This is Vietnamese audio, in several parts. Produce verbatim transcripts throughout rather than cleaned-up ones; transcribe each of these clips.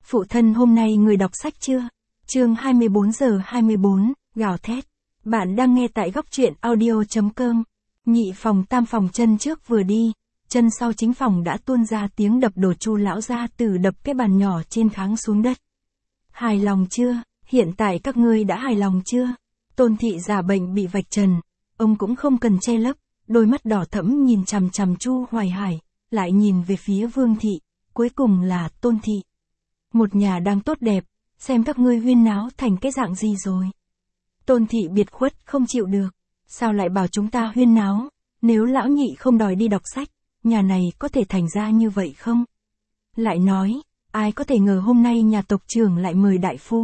Phụ thân hôm nay người đọc sách chưa? Chương hai mươi bốn giờ hai mươi bốn, gào thét. Bạn đang nghe tại góc truyện audio.com. Nhị phòng tam phòng chân trước vừa đi, chân sau chính phòng đã tuôn ra tiếng đập đổ. Chu lão gia tử đập cái bàn nhỏ trên kháng xuống đất. Hài lòng chưa? Hiện tại các ngươi đã hài lòng chưa? Tôn thị giả bệnh bị vạch trần, ông cũng không cần che lấp, đôi mắt đỏ thẫm nhìn chằm chằm Chu Hoài Hải, lại nhìn về phía Vương thị, cuối cùng là Tôn thị. Một nhà đang tốt đẹp, xem các ngươi huyên náo thành cái dạng gì rồi. Tôn thị biệt khuất không chịu được, sao lại bảo chúng ta huyên náo, nếu lão nhị không đòi đi đọc sách, nhà này có thể thành ra như vậy không? Lại nói, ai có thể ngờ hôm nay nhà tộc trưởng lại mời đại phu.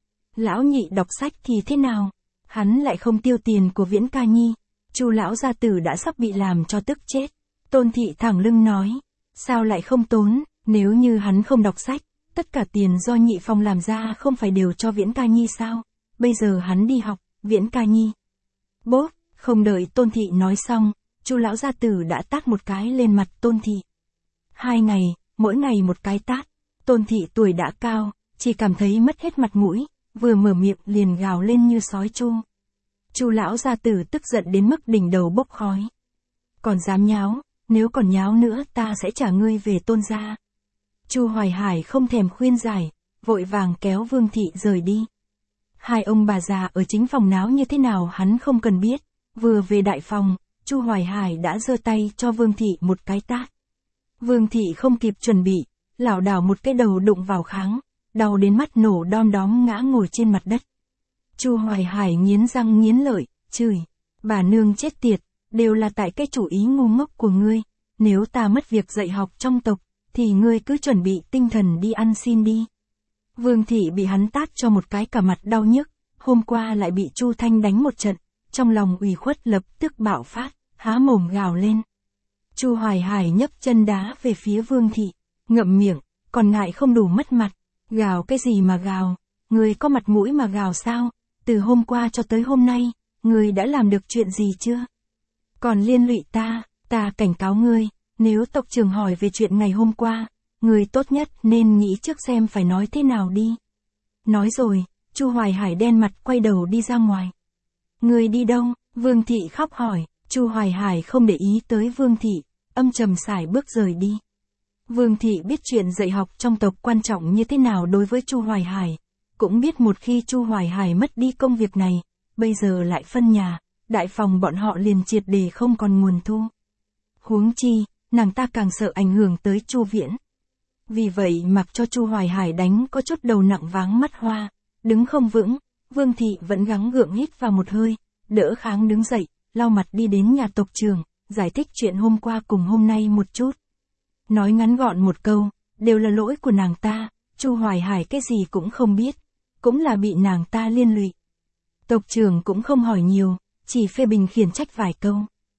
Lão nhị đọc sách thì thế nào? Hắn lại không tiêu tiền của Viễn Ca Nhi. Chu lão gia tử đã sắp bị làm cho tức chết. Tôn thị thẳng lưng nói, sao lại không tốn, nếu như hắn không đọc sách, tất cả tiền do nhị phòng làm ra không phải đều cho Viễn Ca Nhi sao? Bây giờ hắn đi học, Viễn Ca Nhi. Bốp, không đợi Tôn thị nói xong, Chu lão gia tử đã tát một cái lên mặt Tôn thị. Hai ngày, mỗi ngày một cái tát. Tôn thị tuổi đã cao, chỉ cảm thấy mất hết mặt mũi, vừa mở miệng liền gào lên như sói chu. Chu lão gia tử tức giận đến mức đỉnh đầu bốc khói. Còn dám nháo, nếu còn nháo nữa ta sẽ trả ngươi về Tôn gia. Chu Hoài Hải không thèm khuyên giải, vội vàng kéo Vương thị rời đi. Hai ông bà già ở chính phòng náo như thế nào hắn không cần biết, vừa về đại phòng, Chu Hoài Hải đã giơ tay cho Vương thị một cái tát. Vương thị không kịp chuẩn bị, lảo đảo một cái đầu đụng vào kháng, đau đến mắt nổ đom đóm ngã ngồi trên mặt đất. Chu Hoài Hải nghiến răng nghiến lợi, chửi, bà nương chết tiệt, đều là tại cái chủ ý ngu ngốc của ngươi, nếu ta mất việc dạy học trong tộc, thì ngươi cứ chuẩn bị tinh thần đi ăn xin đi. Vương thị bị hắn tát cho một cái cả mặt đau nhức, hôm qua lại bị Chu Thanh đánh một trận, trong lòng ủy khuất lập tức bạo phát, há mồm gào lên. Chu Hoài Hải nhấc chân đá về phía Vương thị, ngậm miệng, còn ngại không đủ mất mặt, gào cái gì mà gào, ngươi có mặt mũi mà gào sao, từ hôm qua cho tới hôm nay, ngươi đã làm được chuyện gì chưa? Còn liên lụy ta, ta cảnh cáo ngươi, nếu tộc trưởng hỏi về chuyện ngày hôm qua, ngươi tốt nhất nên nghĩ trước xem phải nói thế nào đi. Nói rồi, Chu Hoài Hải đen mặt quay đầu đi ra ngoài. Ngươi đi đâu? Vương thị khóc hỏi. Chu Hoài Hải không để ý tới Vương thị, âm trầm sải bước rời đi. Vương thị biết chuyện dạy học trong tộc quan trọng như thế nào đối với Chu Hoài Hải, cũng biết một khi Chu Hoài Hải mất đi công việc này, bây giờ lại phân nhà, đại phòng bọn họ liền triệt để không còn nguồn thu. Huống chi, nàng ta càng sợ ảnh hưởng tới Chu Viễn. Vì vậy mặc cho Chu Hoài Hải đánh có chút đầu nặng váng mắt hoa, đứng không vững, Vương thị vẫn gắng gượng hít vào một hơi, đỡ kháng đứng dậy, lau mặt đi đến nhà tộc trưởng, giải thích chuyện hôm qua cùng hôm nay một chút. Nói ngắn gọn một câu, đều là lỗi của nàng ta, Chu Hoài Hải cái gì cũng không biết, cũng là bị nàng ta liên lụy. Tộc trưởng cũng không hỏi nhiều, chỉ phê bình khiển trách vài câu.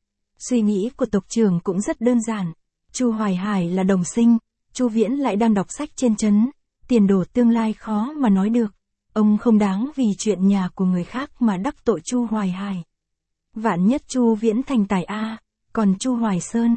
Suy nghĩ của tộc trưởng cũng rất đơn giản, Chu Hoài Hải là đồng sinh, Chu Viễn lại đang đọc sách trên trấn, tiền đồ tương lai khó mà nói được, ông không đáng vì chuyện nhà của người khác mà đắc tội Chu Hoài Hải. Vạn nhất Chu Viễn thành tài a, còn Chu Hoài Sơn,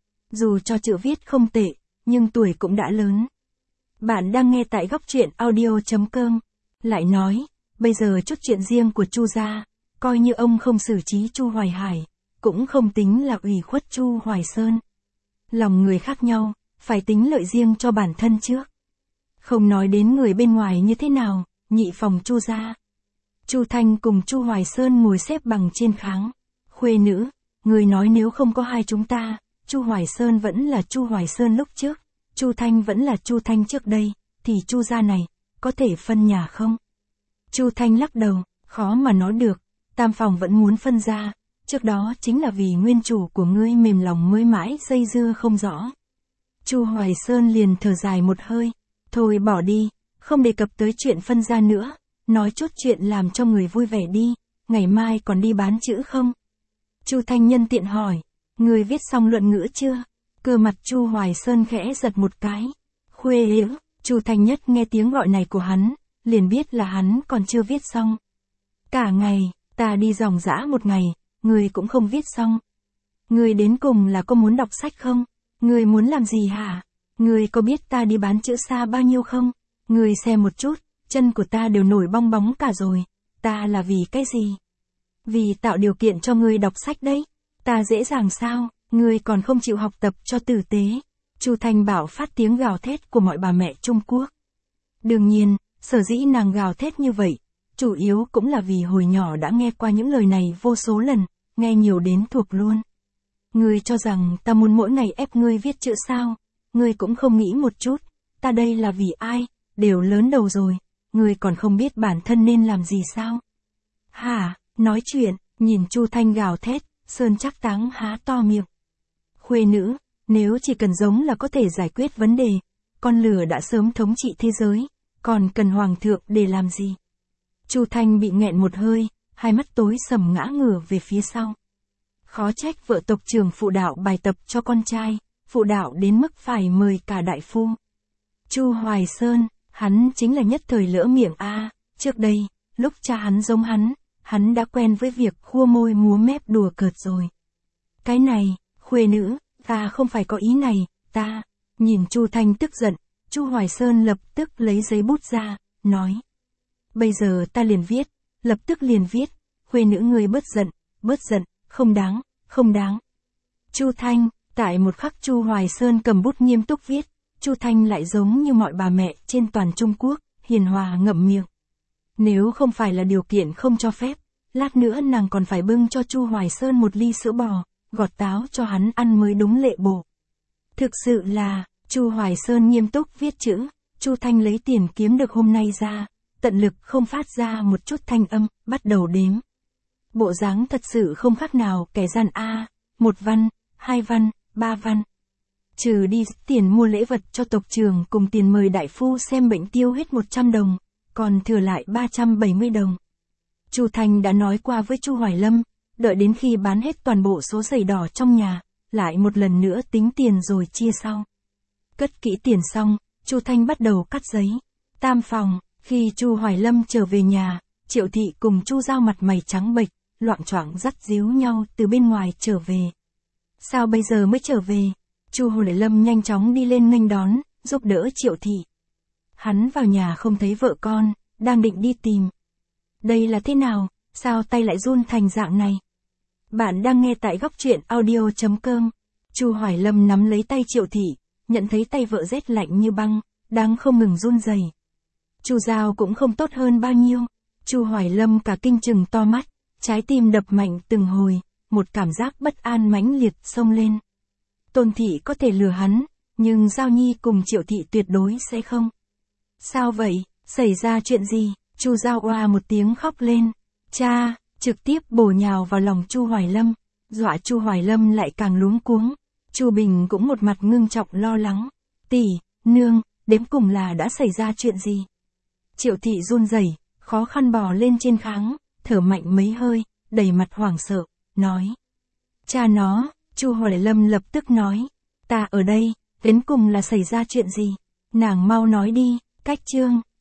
dù cho chữ viết không tệ, nhưng tuổi cũng đã lớn. Bạn đang nghe tại góc truyện audio.com. Lại nói, bây giờ chút chuyện riêng của Chu gia, coi như ông không xử trí Chu Hoài Hải, cũng không tính là ủy khuất Chu Hoài Sơn. Lòng người khác nhau, phải tính lợi riêng cho bản thân trước. Không nói đến người bên ngoài như thế nào, nhị phòng Chu gia. Chu Thanh cùng Chu Hoài Sơn ngồi xếp bằng trên kháng. Khuê nữ, người nói nếu không có hai chúng ta, Chu Hoài Sơn vẫn là Chu Hoài Sơn lúc trước, Chu Thanh vẫn là Chu Thanh trước đây, thì Chu gia này, có thể phân nhà không? Chu Thanh lắc đầu, khó mà nói được, tam phòng vẫn muốn phân ra, trước đó chính là vì nguyên chủ của ngươi mềm lòng mới mãi dây dưa không rõ. Chu Hoài Sơn liền thở dài một hơi, thôi bỏ đi, không đề cập tới chuyện phân ra nữa, nói chút chuyện làm cho người vui vẻ đi, ngày mai còn đi bán chữ không? Chu Thanh nhân tiện hỏi, người viết xong luận ngữ chưa? Cơ mặt Chu Hoài Sơn khẽ giật một cái. Khuê yếu, Chu Thanh nhất nghe tiếng gọi này của hắn, liền biết là hắn còn chưa viết xong. Cả ngày, ta đi ròng rã một ngày, người cũng không viết xong. Người đến cùng là có muốn đọc sách không? Người muốn làm gì hả? Người có biết ta đi bán chữ xa bao nhiêu không? Ngươi xem một chút, chân của ta đều nổi bong bóng cả rồi, ta là vì cái gì? Vì tạo điều kiện cho ngươi đọc sách đấy. Ta dễ dàng sao, ngươi còn không chịu học tập cho tử tế. Chu Thanh Bảo phát tiếng gào thét của mọi bà mẹ Trung Quốc. Đương nhiên, sở dĩ nàng gào thét như vậy, chủ yếu cũng là vì hồi nhỏ đã nghe qua những lời này vô số lần, nghe nhiều đến thuộc luôn. Ngươi cho rằng ta muốn mỗi ngày ép ngươi viết chữ sao? Ngươi cũng không nghĩ một chút, ta đây là vì ai? Đều lớn đầu rồi, ngươi còn không biết bản thân nên làm gì sao? Hả, nói chuyện, nhìn Chu Thanh gào thét, Sơn Trác Táng há to miệng. Khuê nữ, nếu chỉ cần giống là có thể giải quyết vấn đề, con lửa đã sớm thống trị thế giới, còn cần hoàng thượng để làm gì? Chu Thanh bị nghẹn một hơi, hai mắt tối sầm ngã ngửa về phía sau. Khó trách vợ tộc trưởng phụ đạo bài tập cho con trai, phụ đạo đến mức phải mời cả đại phu. Chu Hoài Sơn, hắn chính là nhất thời lỡ miệng a, trước đây, lúc cha hắn giống hắn, hắn đã quen với việc khua môi múa mép đùa cợt rồi. Cái này, khuê nữ, ta không phải có ý này, ta, nhìn Chu Thanh tức giận, Chu Hoài Sơn lập tức lấy giấy bút ra, nói. Bây giờ ta liền viết, lập tức liền viết, khuê nữ ngươi bớt giận, bớt giận, không đáng, không đáng. Chu Thanh, tại một khắc Chu Hoài Sơn cầm bút nghiêm túc viết, Chu Thanh lại giống như mọi bà mẹ trên toàn Trung Quốc, hiền hòa ngậm miệng. Nếu không phải là điều kiện không cho phép, lát nữa nàng còn phải bưng cho Chu Hoài Sơn một ly sữa bò, gọt táo cho hắn ăn mới đúng lệ bổ. Thực sự là, Chu Hoài Sơn nghiêm túc viết chữ, Chu Thanh lấy tiền kiếm được hôm nay ra, tận lực không phát ra một chút thanh âm, bắt đầu đếm. Bộ dáng thật sự không khác nào kẻ gian a, một văn, hai văn, ba văn. Trừ đi tiền mua lễ vật cho tộc trưởng cùng tiền mời đại phu xem bệnh tiêu hết một trăm đồng, còn thừa lại ba trăm bảy mươi đồng. Chu Thanh đã nói qua với Chu Hoài Lâm, đợi đến khi bán hết toàn bộ số giày đỏ trong nhà, lại một lần nữa tính tiền rồi chia sau. Cất kỹ tiền xong, Chu Thanh bắt đầu cắt giấy. Tam phòng, khi Chu Hoài Lâm trở về nhà, Triệu Thị cùng Chu Giao mặt mày trắng bệch, loạng choạng dắt díu nhau từ bên ngoài trở về. Sao bây giờ mới trở về? Chu Hoài Lâm nhanh chóng đi lên nghênh đón, giúp đỡ Triệu Thị. Hắn vào nhà không thấy vợ con, đang định đi tìm. Đây là thế nào, sao tay lại run thành dạng này? Bạn đang nghe tại góc truyện audio chấm com. Chu Hoài Lâm nắm lấy tay Triệu Thị, nhận thấy tay vợ rét lạnh như băng, đang không ngừng run rẩy. Chu Giao cũng không tốt hơn bao nhiêu. Chu Hoài Lâm cả kinh chừng to mắt, trái tim đập mạnh từng hồi, một cảm giác bất an mãnh liệt xông lên. Tôn Thị có thể lừa hắn, nhưng Giao Nhi cùng Triệu Thị tuyệt đối sẽ không. Sao vậy, xảy ra chuyện gì? Chu Giao oa một tiếng khóc lên. Cha, trực tiếp bổ nhào vào lòng Chu Hoài Lâm, dọa Chu Hoài Lâm lại càng luống cuống. Chu Bình cũng một mặt ngưng trọng lo lắng. Tỷ, nương, đến cùng là đã xảy ra chuyện gì? Triệu Thị run rẩy, khó khăn bò lên trên kháng, thở mạnh mấy hơi, đầy mặt hoảng sợ, nói. Cha nó, Chu Hoài Lâm lập tức nói. Ta ở đây, đến cùng là xảy ra chuyện gì? Nàng mau nói đi, cách chương.